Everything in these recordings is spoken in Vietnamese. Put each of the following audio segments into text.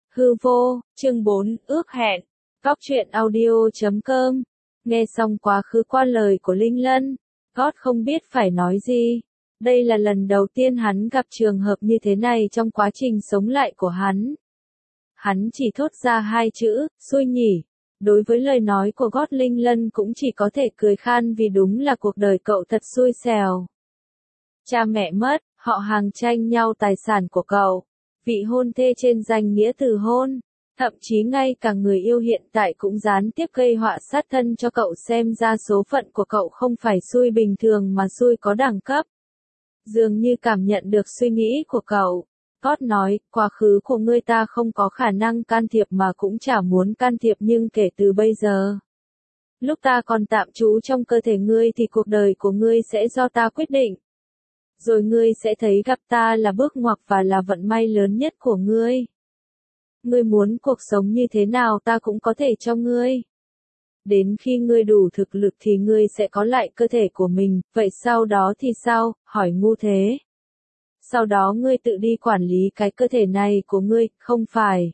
Hư vô, chương 4, ước hẹn. Góc truyện audio.com. Nghe xong quá khứ qua lời của Linh Lân, Gót không biết phải nói gì. Đây là lần đầu tiên hắn gặp trường hợp như thế này trong quá trình sống lại của hắn. Hắn chỉ thốt ra hai chữ, xui nhỉ. Đối với lời nói của Gót, Linh Lân cũng chỉ có thể cười khan vì đúng là cuộc đời cậu thật xui xẻo. Cha mẹ mất, họ hàng tranh nhau tài sản của cậu, vị hôn thê trên danh nghĩa từ hôn, thậm chí ngay cả người yêu hiện tại cũng gián tiếp gây họa sát thân cho cậu, xem ra số phận của cậu không phải xui bình thường mà xui có đẳng cấp. Dường như cảm nhận được suy nghĩ của cậu, Gót nói, quá khứ của ngươi ta không có khả năng can thiệp mà cũng chả muốn can thiệp, nhưng kể từ bây giờ, lúc ta còn tạm trú trong cơ thể ngươi thì cuộc đời của ngươi sẽ do ta quyết định. Rồi ngươi sẽ thấy gặp ta là bước ngoặt và là vận may lớn nhất của ngươi. Ngươi muốn cuộc sống như thế nào ta cũng có thể cho ngươi. Đến khi ngươi đủ thực lực thì ngươi sẽ có lại cơ thể của mình, vậy sau đó thì sao, hỏi ngu thế. Sau đó ngươi tự đi quản lý cái cơ thể này của ngươi, không phải.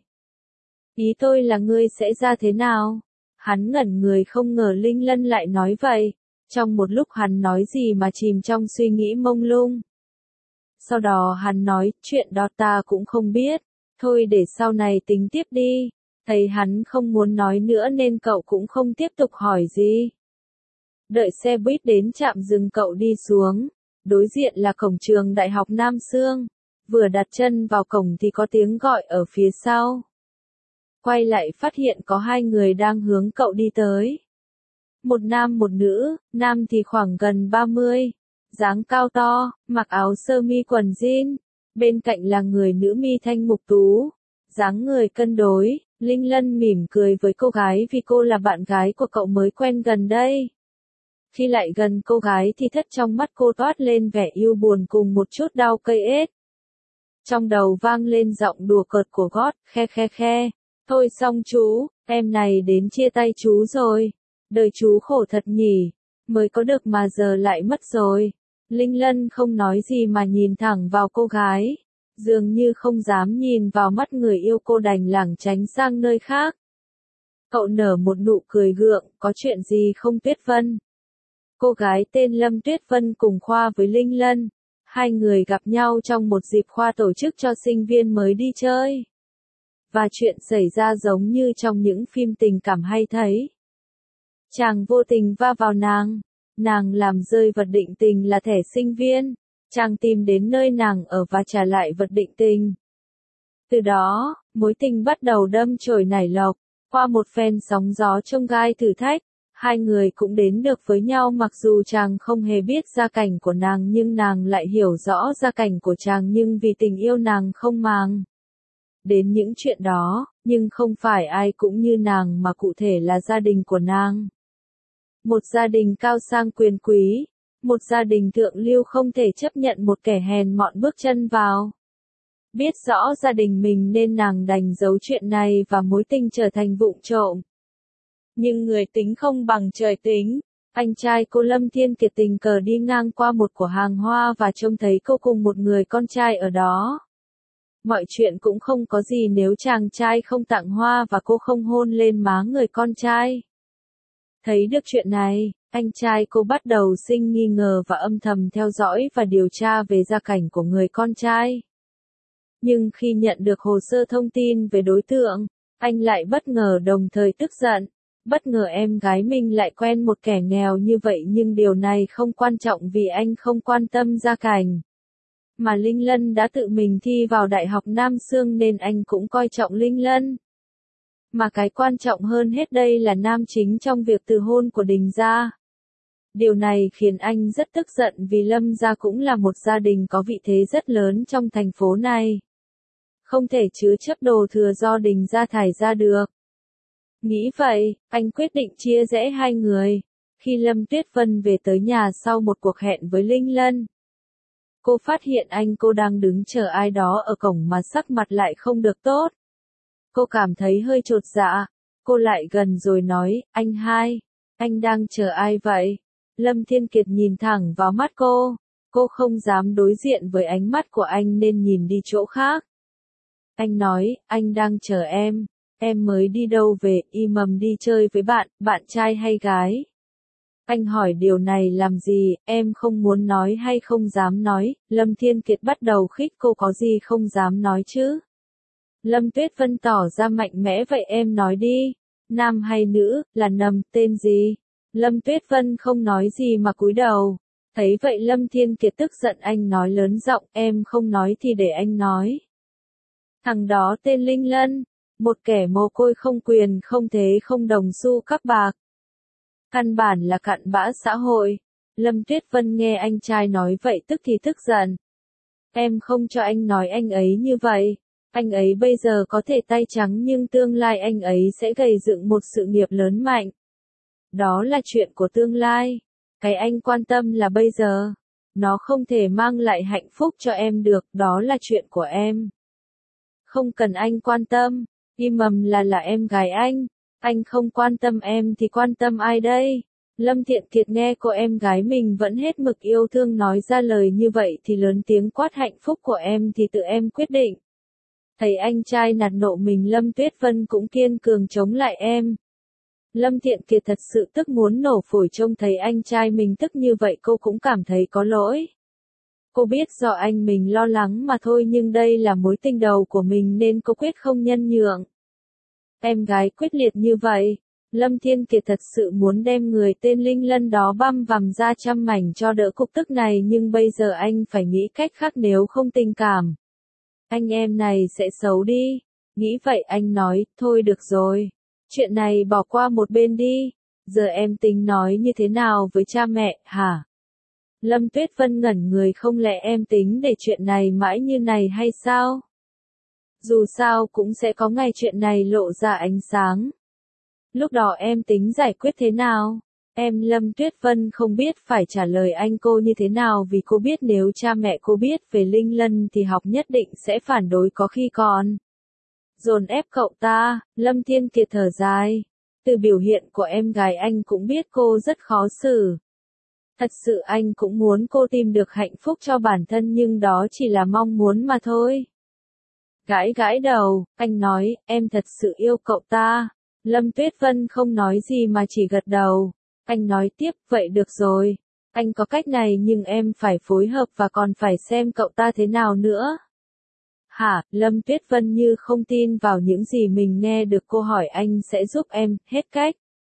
Ý tôi là ngươi sẽ ra thế nào? Hắn ngẩn người, không ngờ Linh Lân lại nói vậy. Trong một lúc hắn nói gì mà chìm trong suy nghĩ mông lung. Sau đó hắn nói, chuyện đó ta cũng không biết, thôi để sau này tính tiếp đi. Thấy hắn không muốn nói nữa nên cậu cũng không tiếp tục hỏi gì. Đợi xe buýt đến trạm dừng, cậu đi xuống. Đối diện là cổng trường Đại học Nam Xương. Vừa đặt chân vào cổng thì có tiếng gọi ở phía sau. Quay lại phát hiện có hai người đang hướng cậu đi tới. Một nam một nữ, nam thì khoảng gần 30, dáng cao to, mặc áo sơ mi quần jean, bên cạnh là người nữ mi thanh mục tú, dáng người cân đối. Linh Lân mỉm cười với cô gái vì cô là bạn gái của cậu mới quen gần đây. Khi lại gần cô gái thì thất trong mắt cô toát lên vẻ yêu buồn cùng một chút đau cây ết. Trong đầu vang lên giọng đùa cợt của Gót, khe khe khe, thôi xong chú, em này đến chia tay chú rồi. Đời chú khổ thật nhỉ, mới có được mà giờ lại mất rồi. Linh Lân không nói gì mà nhìn thẳng vào cô gái, dường như không dám nhìn vào mắt người yêu, cô đành lảng tránh sang nơi khác. Cậu nở một nụ cười gượng, có chuyện gì không Tuyết Vân? Cô gái tên Lâm Tuyết Vân cùng khoa với Linh Lân, hai người gặp nhau trong một dịp khoa tổ chức cho sinh viên mới đi chơi. Và chuyện xảy ra giống như trong những phim tình cảm hay thấy. Chàng vô tình va vào nàng làm rơi vật định tình là thẻ sinh viên, chàng tìm đến nơi nàng ở và trả lại vật định tình. Từ đó, mối tình bắt đầu đâm chồi nảy lộc, qua một phen sóng gió chông gai thử thách, hai người cũng đến được với nhau, mặc dù chàng không hề biết gia cảnh của nàng nhưng nàng lại hiểu rõ gia cảnh của chàng, nhưng vì tình yêu nàng không màng đến những chuyện đó, nhưng không phải ai cũng như nàng mà cụ thể là gia đình của nàng. Một gia đình cao sang quyền quý, một gia đình thượng lưu không thể chấp nhận một kẻ hèn mọn bước chân vào. Biết rõ gia đình mình nên nàng đành giấu chuyện này và mối tình trở thành vụng trộm. Nhưng người tính không bằng trời tính, anh trai cô Lâm Thiên Kiệt tình cờ đi ngang qua một cửa hàng hoa và trông thấy cô cùng một người con trai ở đó. Mọi chuyện cũng không có gì nếu chàng trai không tặng hoa và cô không hôn lên má người con trai. Thấy được chuyện này, anh trai cô bắt đầu sinh nghi ngờ và âm thầm theo dõi và điều tra về gia cảnh của người con trai. Nhưng khi nhận được hồ sơ thông tin về đối tượng, anh lại bất ngờ đồng thời tức giận. Bất ngờ em gái mình lại quen một kẻ nghèo như vậy, nhưng điều này không quan trọng vì anh không quan tâm gia cảnh. Mà Linh Lân đã tự mình thi vào Đại học Nam Xương nên anh cũng coi trọng Linh Lân. Mà cái quan trọng hơn hết đây là nam chính trong việc từ hôn của Đình gia. Điều này khiến anh rất tức giận vì Lâm gia cũng là một gia đình có vị thế rất lớn trong thành phố này. Không thể chứa chấp đồ thừa do Đình gia thải ra được. Nghĩ vậy, anh quyết định chia rẽ hai người. Khi Lâm Tuyết Vân về tới nhà sau một cuộc hẹn với Linh Lân, cô phát hiện cô đang đứng chờ ai đó ở cổng mà sắc mặt lại không được tốt. Cô cảm thấy hơi chột dạ, cô lại gần rồi nói, anh đang chờ ai vậy? Lâm Thiên Kiệt nhìn thẳng vào mắt cô không dám đối diện với ánh mắt của anh nên nhìn đi chỗ khác. Anh nói, anh đang chờ em mới đi đâu về, Imam đi chơi với bạn trai hay gái? Anh hỏi điều này làm gì, em không muốn nói hay không dám nói, Lâm Thiên Kiệt bắt đầu khích cô có gì không dám nói chứ. Lâm Tuyết Vân tỏ ra mạnh mẽ vậy em nói đi, nam hay nữ, là nầm, tên gì? Lâm Tuyết Vân không nói gì mà cúi đầu. Thấy vậy Lâm Thiên Kiệt tức giận anh nói lớn giọng, em không nói thì để anh nói. Thằng đó tên Linh Lân, một kẻ mồ côi không quyền không thế không đồng xu các bạc. Căn bản là cặn bã xã hội. Lâm Tuyết Vân nghe anh trai nói vậy tức thì tức giận. Em không cho anh nói anh ấy như vậy. Anh ấy bây giờ có thể tay trắng nhưng tương lai anh ấy sẽ gầy dựng một sự nghiệp lớn mạnh. Đó là chuyện của tương lai. Cái anh quan tâm là bây giờ. Nó không thể mang lại hạnh phúc cho em được, đó là chuyện của em. Không cần anh quan tâm. Imam là em gái anh không quan tâm em thì quan tâm ai đây? Lâm Thiện Kiệt nghe cô em gái mình vẫn hết mực yêu thương nói ra lời như vậy thì lớn tiếng quát hạnh phúc của em thì tự em quyết định. Thấy anh trai nạt nộ mình Lâm Tuyết Vân cũng kiên cường chống lại em. Lâm Thiện Kiệt thật sự tức muốn nổ phổi trông thấy anh trai mình tức như vậy cô cũng cảm thấy có lỗi. Cô biết do anh mình lo lắng mà thôi nhưng đây là mối tình đầu của mình nên cô quyết không nhân nhượng. Em gái quyết liệt như vậy, Lâm Thiên Kiệt thật sự muốn đem người tên Linh Lân đó băm vằm ra trăm mảnh cho đỡ cục tức này nhưng bây giờ anh phải nghĩ cách khác nếu không tình cảm. Anh em này sẽ xấu đi. Nghĩ vậy anh nói, thôi được rồi. Chuyện này bỏ qua một bên đi. Giờ em tính nói như thế nào với cha mẹ, hả? Lâm Tuyết Vân ngẩn người không lẽ em tính để chuyện này mãi như này hay sao? Dù sao cũng sẽ có ngày chuyện này lộ ra ánh sáng. Lúc đó em tính giải quyết thế nào? Em Lâm Tuyết Vân không biết phải trả lời anh cô như thế nào vì cô biết nếu cha mẹ cô biết về Linh Lân thì học nhất định sẽ phản đối có khi còn dồn ép cậu ta. Lâm Thiên Kiệt thở dài. Từ biểu hiện của em gái anh cũng biết cô rất khó xử. Thật sự anh cũng muốn cô tìm được hạnh phúc cho bản thân nhưng đó chỉ là mong muốn mà thôi. Gãi gãi đầu, anh nói, em thật sự yêu cậu ta. Lâm Tuyết Vân không nói gì mà chỉ gật đầu. Anh nói tiếp, vậy được rồi. Anh có cách này nhưng em phải phối hợp và còn phải xem cậu ta thế nào nữa. Hả, Lâm Tuyết Vân như không tin vào những gì mình nghe được cô hỏi anh sẽ giúp em, hết cách.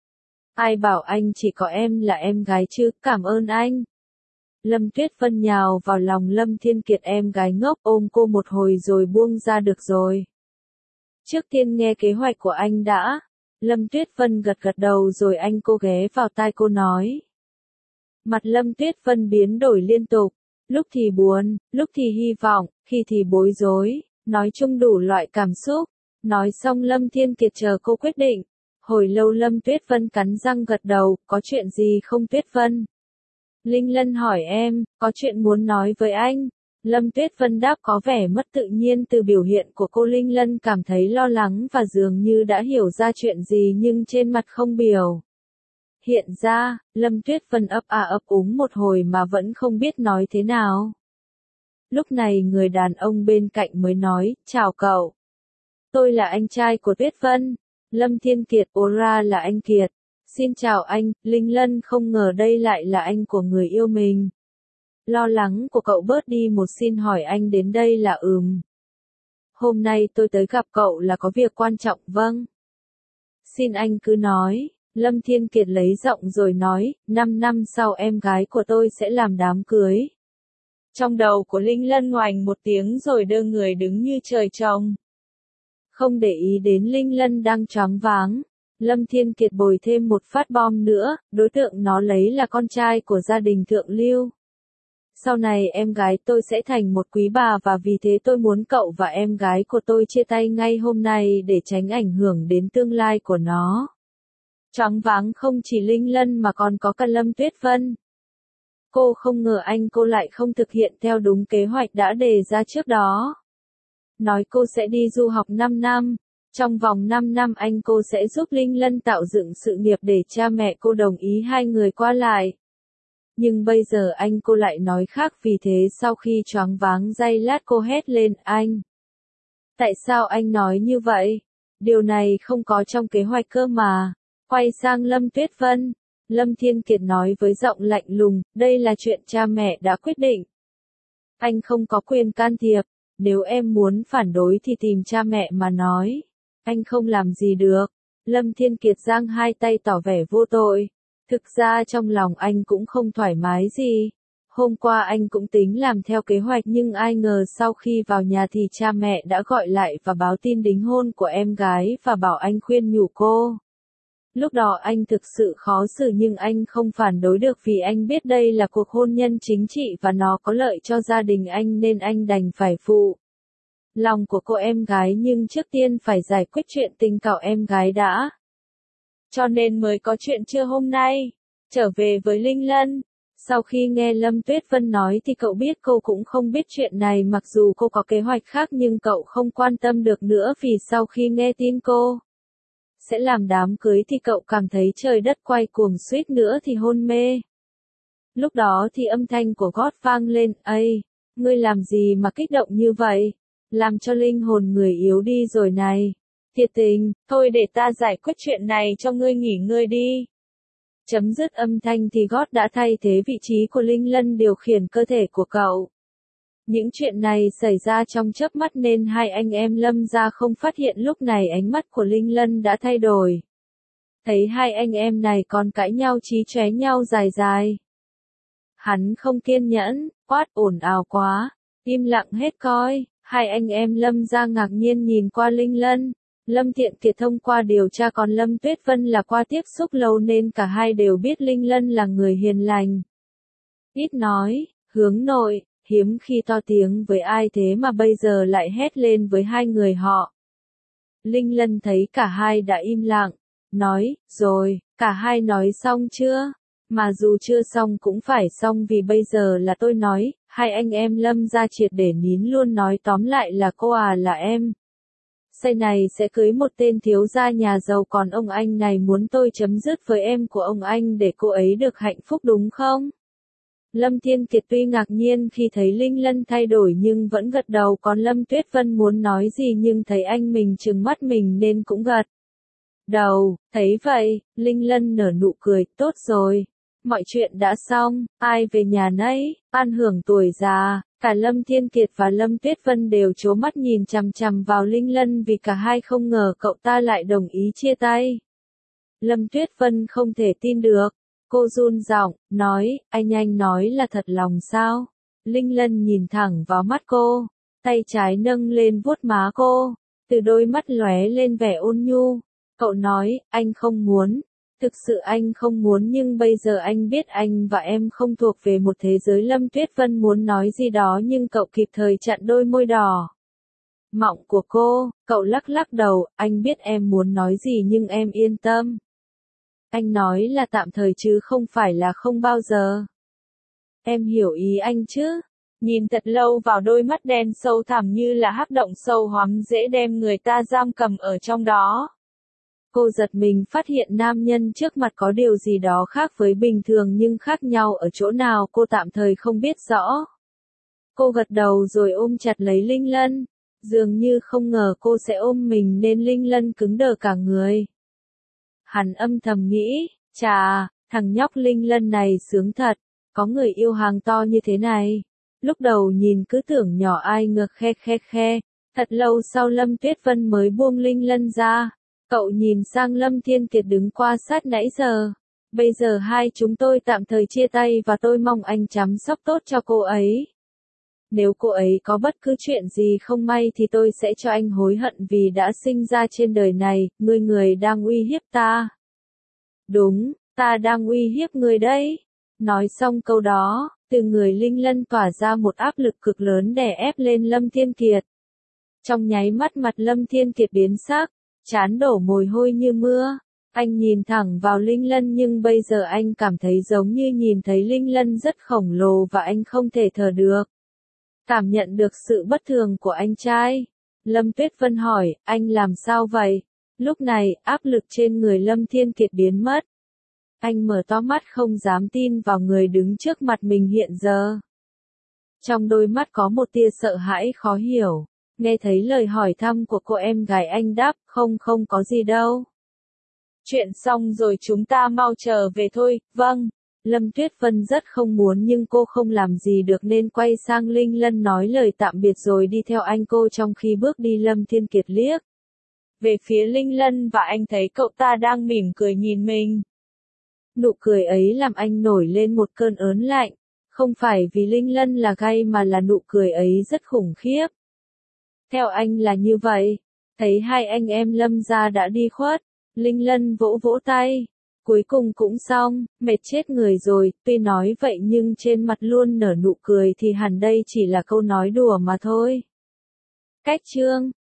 Ai bảo anh chỉ có em là em gái chứ, cảm ơn anh. Lâm Tuyết Vân nhào vào lòng Lâm Thiên Kiệt em gái ngốc ôm cô một hồi rồi buông ra được rồi. Trước tiên nghe kế hoạch của anh đã. Lâm Tuyết Vân gật gật đầu rồi anh cô ghé vào tai cô nói. Mặt Lâm Tuyết Vân biến đổi liên tục, lúc thì buồn, lúc thì hy vọng, khi thì bối rối, nói chung đủ loại cảm xúc. Nói xong Lâm Thiên Kiệt chờ cô quyết định. Hồi lâu Lâm Tuyết Vân cắn răng gật đầu, có chuyện gì không Tuyết Vân? Linh Lân hỏi em, có chuyện muốn nói với anh. Lâm Tuyết Vân đáp có vẻ mất tự nhiên từ biểu hiện của cô Linh Lân cảm thấy lo lắng và dường như đã hiểu ra chuyện gì nhưng trên mặt không biểu. Hiện ra, Lâm Tuyết Vân ấp úng một hồi mà vẫn không biết nói thế nào. Lúc này người đàn ông bên cạnh mới nói, chào cậu. Tôi là anh trai của Tuyết Vân. Lâm Thiên Kiệt, ồ ra là anh Kiệt. Xin chào anh, Linh Lân không ngờ đây lại là anh của người yêu mình. Lo lắng của cậu bớt đi một xin hỏi anh đến đây là Hôm nay tôi tới gặp cậu là có việc quan trọng vâng. Xin anh cứ nói, Lâm Thiên Kiệt lấy giọng rồi nói, 5 năm sau em gái của tôi sẽ làm đám cưới. Trong đầu của Linh Lân ngoảnh một tiếng rồi đưa người đứng như trời trồng. Không để ý đến Linh Lân đang choáng váng. Lâm Thiên Kiệt bồi thêm một phát bom nữa, đối tượng nó lấy là con trai của gia đình thượng lưu. Sau này em gái tôi sẽ thành một quý bà và vì thế tôi muốn cậu và em gái của tôi chia tay ngay hôm nay để tránh ảnh hưởng đến tương lai của nó. Choáng váng không chỉ Linh Lân mà còn có cả Lâm Tuyết Vân. Cô không ngờ anh cô lại không thực hiện theo đúng kế hoạch đã đề ra trước đó. Nói cô sẽ đi du học 5 năm. Trong vòng 5 năm anh cô sẽ giúp Linh Lân tạo dựng sự nghiệp để cha mẹ cô đồng ý hai người qua lại. Nhưng bây giờ anh cô lại nói khác vì thế sau khi choáng váng giây lát cô hét lên anh. Tại sao anh nói như vậy? Điều này không có trong kế hoạch cơ mà. Quay sang Lâm Tuyết Vân. Lâm Thiên Kiệt nói với giọng lạnh lùng, đây là chuyện cha mẹ đã quyết định. Anh không có quyền can thiệp, nếu em muốn phản đối thì tìm cha mẹ mà nói. Anh không làm gì được. Lâm Thiên Kiệt giang hai tay tỏ vẻ vô tội. Thực ra trong lòng anh cũng không thoải mái gì. Hôm qua anh cũng tính làm theo kế hoạch nhưng ai ngờ sau khi vào nhà thì cha mẹ đã gọi lại và báo tin đính hôn của em gái và bảo anh khuyên nhủ cô. Lúc đó anh thực sự khó xử nhưng anh không phản đối được vì anh biết đây là cuộc hôn nhân chính trị và nó có lợi cho gia đình anh nên anh đành phải phụ lòng của cô em gái nhưng trước tiên phải giải quyết chuyện tình cậu em gái đã. Cho nên mới có chuyện trưa hôm nay, trở về với Linh Lân. Sau khi nghe Lâm Tuyết Vân nói thì cậu biết cô cũng không biết chuyện này mặc dù cô có kế hoạch khác nhưng cậu không quan tâm được nữa vì sau khi nghe tin cô sẽ làm đám cưới thì cậu cảm thấy trời đất quay cuồng suýt nữa thì hôn mê. Lúc đó thì âm thanh của gót vang lên, "Ây, ngươi làm gì mà kích động như vậy? Làm cho linh hồn người yếu đi rồi này. Thiệt tình, thôi để ta giải quyết chuyện này cho ngươi nghỉ ngơi đi." Chấm dứt âm thanh thì gót đã thay thế vị trí của Linh Lân điều khiển cơ thể của cậu. Những chuyện này xảy ra trong chớp mắt nên hai anh em Lâm gia không phát hiện lúc này ánh mắt của Linh Lân đã thay đổi. Thấy hai anh em này còn cãi nhau chí chóe nhau dài dài. Hắn không kiên nhẫn, quát ồn ào quá, im lặng hết coi, hai anh em Lâm gia ngạc nhiên nhìn qua Linh Lân. Lâm Thiện Kiệt thông qua điều tra còn Lâm Tuyết Vân là qua tiếp xúc lâu nên cả hai đều biết Linh Lân là người hiền lành. Ít nói, hướng nội, hiếm khi to tiếng với ai thế mà bây giờ lại hét lên với hai người họ. Linh Lân thấy cả hai đã im lặng, nói, rồi, cả hai nói xong chưa? Mà dù chưa xong cũng phải xong vì bây giờ là tôi nói, hai anh em Lâm ra triệt để nín luôn nói tóm lại là cô à là em. Say này sẽ cưới một tên thiếu gia nhà giàu còn ông anh này muốn tôi chấm dứt với em của ông anh để cô ấy được hạnh phúc đúng không? Lâm Thiên Kiệt tuy ngạc nhiên khi thấy Linh Lân thay đổi nhưng vẫn gật đầu còn Lâm Tuyết Vân muốn nói gì nhưng thấy anh mình trừng mắt mình nên cũng gật đầu. Thấy vậy, Linh Lân nở nụ cười, tốt rồi. Mọi chuyện đã xong, ai về nhà nấy, an hưởng tuổi già. Cả Lâm Thiên Kiệt và Lâm Tuyết Vân đều trố mắt nhìn chằm chằm vào Linh Lân vì cả hai không ngờ cậu ta lại đồng ý chia tay. Lâm Tuyết Vân không thể tin được. Cô run giọng, nói, anh nói là thật lòng sao? Linh Lân nhìn thẳng vào mắt cô, tay trái nâng lên vuốt má cô, từ đôi mắt lóe lên vẻ ôn nhu. Cậu nói, anh không muốn. Thực sự anh không muốn nhưng bây giờ anh biết anh và em không thuộc về một thế giới. Lâm Tuyết Vân muốn nói gì đó nhưng cậu kịp thời chặn đôi môi đỏ mọng của cô, cậu lắc lắc đầu, anh biết em muốn nói gì nhưng em yên tâm. Anh nói là tạm thời chứ không phải là không bao giờ. Em hiểu ý anh chứ? Nhìn thật lâu vào đôi mắt đen sâu thẳm như là hắc động sâu hoắm dễ đem người ta giam cầm ở trong đó. Cô giật mình phát hiện nam nhân trước mặt có điều gì đó khác với bình thường nhưng khác nhau ở chỗ nào cô tạm thời không biết rõ. Cô gật đầu rồi ôm chặt lấy Linh Lân. Dường như không ngờ cô sẽ ôm mình nên Linh Lân cứng đờ cả người. Hắn âm thầm nghĩ, chà, thằng nhóc Linh Lân này sướng thật, có người yêu hàng to như thế này. Lúc đầu nhìn cứ tưởng nhỏ ai ngược khe. Thật lâu sau Lâm Tuyết Vân mới buông Linh Lân ra. Cậu nhìn sang Lâm Thiên Kiệt đứng qua sát nãy giờ. Bây giờ hai chúng tôi tạm thời chia tay và tôi mong anh chăm sóc tốt cho cô ấy. Nếu cô ấy có bất cứ chuyện gì không may thì tôi sẽ cho anh hối hận vì đã sinh ra trên đời này, người đang uy hiếp ta. Đúng, ta đang uy hiếp người đấy. Nói xong câu đó, từ người Linh Lân tỏa ra một áp lực cực lớn đè ép lên Lâm Thiên Kiệt. Trong nháy mắt mặt Lâm Thiên Kiệt biến sắc, trán đổ mồ hôi như mưa. Anh nhìn thẳng vào Linh Lân nhưng bây giờ anh cảm thấy giống như nhìn thấy Linh Lân rất khổng lồ và anh không thể thở được. Cảm nhận được sự bất thường của anh trai. Lâm Tuyết Vân hỏi, anh làm sao vậy? Lúc này, áp lực trên người Lâm Thiên Kiệt biến mất. Anh mở to mắt không dám tin vào người đứng trước mặt mình hiện giờ. Trong đôi mắt có một tia sợ hãi khó hiểu. Nghe thấy lời hỏi thăm của cô em gái anh đáp, không có gì đâu. Chuyện xong rồi chúng ta mau trở về thôi, vâng. Lâm Tuyết Vân rất không muốn nhưng cô không làm gì được nên quay sang Linh Lân nói lời tạm biệt rồi đi theo anh cô trong khi bước đi Lâm Thiên Kiệt liếc về phía Linh Lân và anh thấy cậu ta đang mỉm cười nhìn mình. Nụ cười ấy làm anh nổi lên một cơn ớn lạnh, không phải vì Linh Lân là gay mà là nụ cười ấy rất khủng khiếp. Theo anh là như vậy, thấy hai anh em Lâm gia đã đi khuất, Linh Lân vỗ vỗ tay. Cuối cùng cũng xong, mệt chết người rồi, tuy nói vậy nhưng trên mặt luôn nở nụ cười thì hẳn đây chỉ là câu nói đùa mà thôi. Cách chương